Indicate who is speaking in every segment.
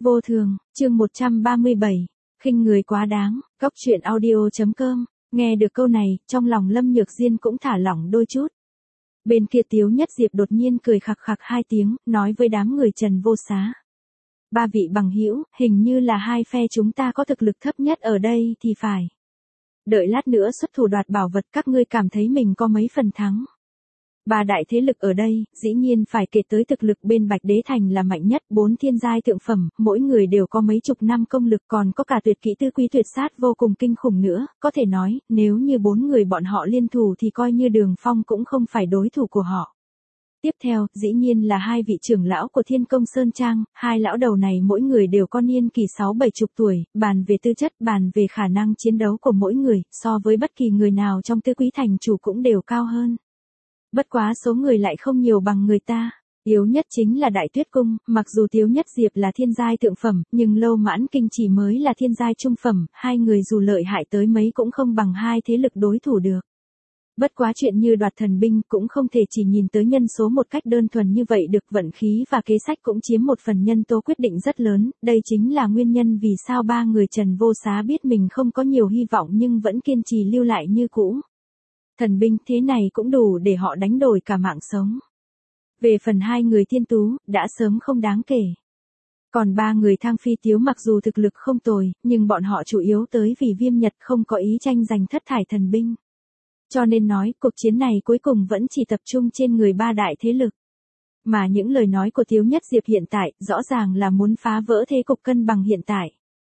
Speaker 1: Vô thường, chương 137, khinh người quá đáng, góc truyện audio.com, nghe được câu này, trong lòng Lâm Nhược Diên cũng thả lỏng đôi chút. Bên kia Tiếu Nhất Diệp đột nhiên cười khặc khặc hai tiếng, nói với đám người Trần Vô Xá. Ba vị bằng hữu, hình như là hai phe chúng ta có thực lực thấp nhất ở đây thì phải. Đợi lát nữa xuất thủ đoạt bảo vật các ngươi cảm thấy mình có mấy phần thắng. Ba đại thế lực ở đây, dĩ nhiên phải kể tới thực lực bên Bạch Đế Thành là mạnh nhất, 4 thiên giai thượng phẩm, mỗi người đều có mấy chục năm công lực, còn có cả tuyệt kỹ tư quý tuyệt sát vô cùng kinh khủng nữa, có thể nói, nếu như 4 người bọn họ liên thủ thì coi như Đường Phong cũng không phải đối thủ của họ. Tiếp theo, dĩ nhiên là hai vị trưởng lão của Thiên Công Sơn Trang, hai lão đầu này mỗi người đều có niên kỳ 6-70 tuổi, bàn về tư chất, bàn về khả năng chiến đấu của mỗi người, so với bất kỳ người nào trong Tư Quý Thành chủ cũng đều cao hơn. Bất quá số người lại không nhiều bằng người ta. Yếu nhất chính là Đại Tuyết Cung, mặc dù Tiếu Nhất Diệp là thiên giai thượng phẩm, nhưng Lâu Mãn Kinh chỉ mới là thiên giai trung phẩm, hai người dù lợi hại tới mấy cũng không bằng hai thế lực đối thủ được. Bất quá chuyện như đoạt thần binh cũng không thể chỉ nhìn tới nhân số một cách đơn thuần như vậy được, vận khí và kế sách cũng chiếm một phần nhân tố quyết định rất lớn, đây chính là nguyên nhân vì sao ba người Trần Vô Xá biết mình không có nhiều hy vọng nhưng vẫn kiên trì lưu lại như cũ. Thần binh thế này cũng đủ để họ đánh đổi cả mạng sống. Về phần hai người Thiên Tú, đã sớm không đáng kể. Còn ba người Thang Phi Tiếu mặc dù thực lực không tồi, nhưng bọn họ chủ yếu tới vì Viêm Nhật không có ý tranh giành thất thải thần binh. Cho nên nói, cuộc chiến này cuối cùng vẫn chỉ tập trung trên người ba đại thế lực. Mà những lời nói của Tiếu Nhất Diệp hiện tại, rõ ràng là muốn phá vỡ thế cục cân bằng hiện tại.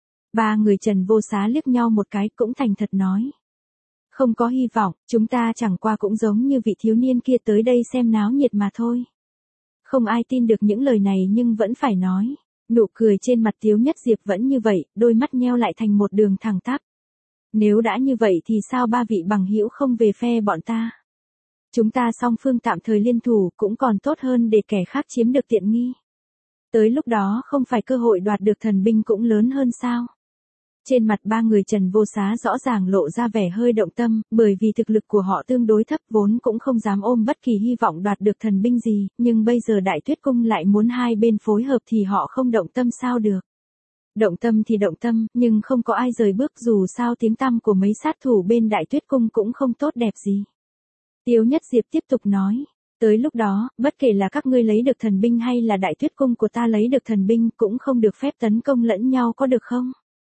Speaker 1: Ba người Trần Vô Xá liếc nhau một cái cũng thành thật nói. Không có hy vọng, chúng ta chẳng qua cũng giống như vị thiếu niên kia tới đây xem náo nhiệt mà thôi. Không ai tin được những lời này nhưng vẫn phải nói. Nụ cười trên mặt Tiếu Nhất Diệp vẫn như vậy, đôi mắt nheo lại thành một đường thẳng tắp. Nếu đã như vậy thì sao ba vị bằng hữu không về phe bọn ta? Chúng ta song phương tạm thời liên thủ cũng còn tốt hơn để kẻ khác chiếm được tiện nghi. Tới lúc đó không phải cơ hội đoạt được thần binh cũng lớn hơn sao? Trên mặt ba người Trần Vô Xá rõ ràng lộ ra vẻ hơi động tâm, bởi vì thực lực của họ tương đối thấp vốn cũng không dám ôm bất kỳ hy vọng đoạt được thần binh gì, nhưng bây giờ Đại Tuyết Cung lại muốn hai bên phối hợp thì họ không động tâm sao được. Động tâm thì động tâm, nhưng không có ai rời bước dù sao tiếng tăm của mấy sát thủ bên Đại Tuyết Cung cũng không tốt đẹp gì. Tiếu Nhất Diệp tiếp tục nói, tới lúc đó, bất kể là các ngươi lấy được thần binh hay là Đại Tuyết Cung của ta lấy được thần binh cũng không được phép tấn công lẫn nhau có được không?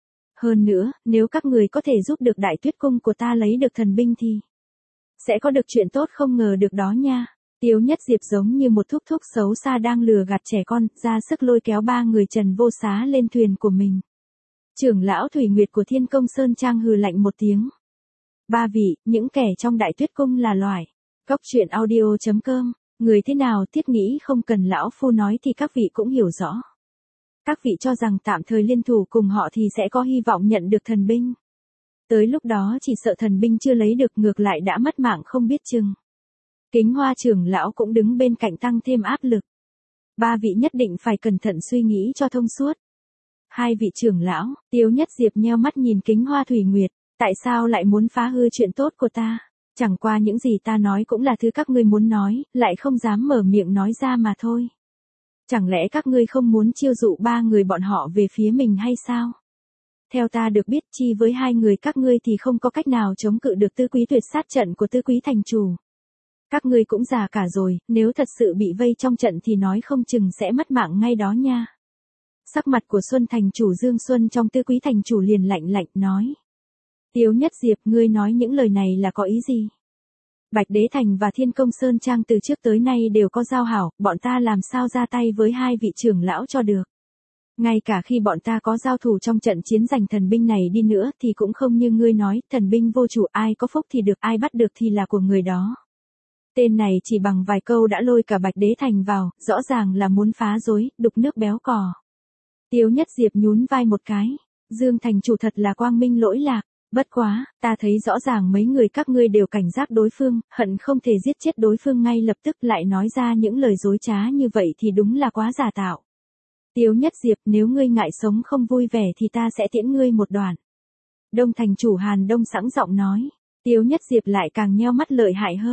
Speaker 1: Hơn nữa, nếu các người có thể giúp được Đại Tuyết Cung của ta lấy được thần binh thì sẽ có được chuyện tốt không ngờ được đó nha. Tiếu Nhất Diệp giống như một thúc thúc xấu xa đang lừa gạt trẻ con, ra sức lôi kéo ba người Trần Vô Xá lên thuyền của mình. Trưởng lão Thủy Nguyệt của Thiên Công Sơn Trang hừ lạnh một tiếng. Ba vị, những kẻ trong Đại Tuyết Cung là loại. Góc truyện audio.com, người thế nào thiết nghĩ không cần lão phu nói thì các vị cũng hiểu rõ. Các vị cho rằng tạm thời liên thủ cùng họ thì sẽ có hy vọng nhận được thần binh. Tới lúc đó chỉ sợ thần binh chưa lấy được ngược lại đã mất mạng không biết chừng. Kính Hoa trưởng lão cũng đứng bên cạnh tăng thêm áp lực. Ba vị nhất định phải cẩn thận suy nghĩ cho thông suốt. Hai vị trưởng lão, Tiếu Nhất Diệp nheo mắt nhìn Kính Hoa Thủy Nguyệt, tại sao lại muốn phá hư chuyện tốt của ta? Chẳng qua những gì ta nói cũng là thứ các ngươi muốn nói, lại không dám mở miệng nói ra mà thôi. Chẳng lẽ các ngươi không muốn chiêu dụ ba người bọn họ về phía mình hay sao? Theo ta được biết chi với hai người các ngươi thì không có cách nào chống cự được Tư Quý tuyệt sát trận của Tư Quý Thành chủ. Các ngươi cũng già cả rồi, nếu thật sự bị vây trong trận thì nói không chừng sẽ mất mạng ngay đó nha. Sắc mặt của Xuân Thành chủ Dương Xuân trong Tư Quý Thành chủ liền lạnh lạnh nói. Tiếu Nhất Diệp, ngươi nói những lời này là có ý gì? Bạch Đế Thành và Thiên Công Sơn Trang từ trước tới nay đều có giao hảo, bọn ta làm sao ra tay với hai vị trưởng lão cho được. Ngay cả khi bọn ta có giao thủ trong trận chiến giành thần binh này đi nữa thì cũng không như ngươi nói, thần binh vô chủ ai có phúc thì được ai bắt được thì là của người đó. Tên này chỉ bằng vài câu đã lôi cả Bạch Đế Thành vào, rõ ràng là muốn phá rối, đục nước béo cò. Tiếu Nhất Diệp nhún vai một cái, Dương Thành chủ thật là quang minh lỗi lạc. Bất quá, ta thấy rõ ràng mấy người các ngươi đều cảnh giác đối phương, hận không thể giết chết đối phương ngay lập tức lại nói ra những lời dối trá như vậy thì đúng là quá giả tạo. Tiếu Nhất Diệp, nếu ngươi ngại sống không vui vẻ thì ta sẽ tiễn ngươi một đoạn. Đông Thành chủ Hàn Đông sẵn giọng nói. Tiếu Nhất Diệp lại càng nheo mắt lợi hại hơn.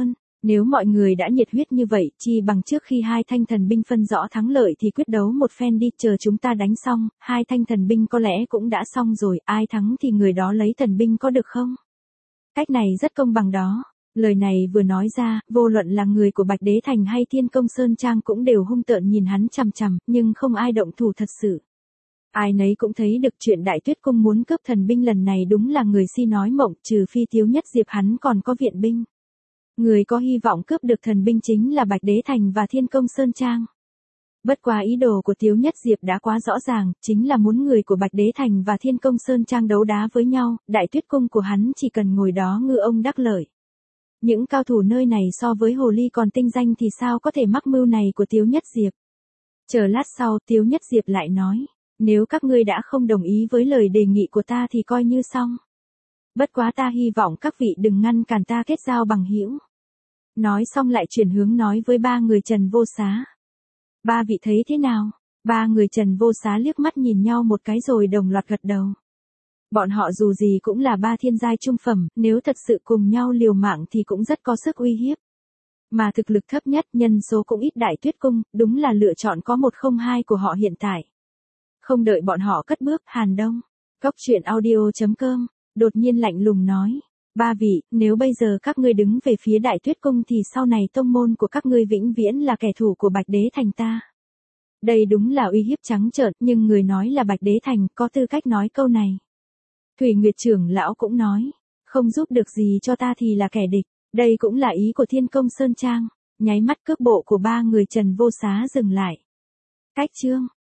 Speaker 1: Nếu mọi người đã nhiệt huyết như vậy, chi bằng trước khi hai thanh thần binh phân rõ thắng lợi thì quyết đấu một phen đi, chờ chúng ta đánh xong, hai thanh thần binh có lẽ cũng đã xong rồi, ai thắng thì người đó lấy thần binh có được không? Cách này rất công bằng đó. Lời này vừa nói ra, vô luận là người của Bạch Đế Thành hay Thiên Công Sơn Trang cũng đều hung tợn nhìn hắn chằm chằm, nhưng không ai động thủ thật sự. Ai nấy cũng thấy được chuyện Đại Tuyết Cung muốn cướp thần binh lần này đúng là người si nói mộng, trừ phi Tiếu Nhất Diệp hắn còn có viện binh. Người có hy vọng cướp được thần binh chính là Bạch Đế Thành và Thiên Công Sơn Trang. Bất quá ý đồ của Tiếu Nhất Diệp đã quá rõ ràng, chính là muốn người của Bạch Đế Thành và Thiên Công Sơn Trang đấu đá với nhau, Đại Tuyết Cung của hắn chỉ cần ngồi đó ngư ông đắc lợi. Những cao thủ nơi này so với hồ ly còn tinh danh thì sao có thể mắc mưu này của Tiếu Nhất Diệp. Chờ lát sau, Tiếu Nhất Diệp lại nói, nếu các ngươi đã không đồng ý với lời đề nghị của ta thì coi như xong. Bất quá ta hy vọng các vị đừng ngăn cản ta kết giao bằng hữu. Nói xong lại chuyển hướng nói với ba người Trần Vô Xá. Ba vị thấy thế nào? Ba người Trần Vô Xá liếc mắt nhìn nhau một cái rồi đồng loạt gật đầu. Bọn họ dù gì cũng là ba thiên giai trung phẩm, nếu thật sự cùng nhau liều mạng thì cũng rất có sức uy hiếp. Mà thực lực thấp nhất, nhân số cũng ít, Đại Tuyết Cung, đúng là lựa chọn có một không hai của họ hiện tại. Không đợi bọn họ cất bước, Hàn Đông, Cốc Truyện Audio.com, đột nhiên lạnh lùng nói. Ba vị, nếu bây giờ các ngươi đứng về phía Đại Tuyết Cung thì sau này tông môn của các ngươi vĩnh viễn là kẻ thù của Bạch Đế Thành ta. Đây đúng là uy hiếp trắng trợn, nhưng người nói là Bạch Đế Thành có tư cách nói câu này. Thủy Nguyệt trưởng lão cũng nói, không giúp được gì cho ta thì là kẻ địch, đây cũng là ý của Thiên Công Sơn Trang. Nháy mắt cước bộ của ba người Trần Vô Xá dừng lại. Cách chương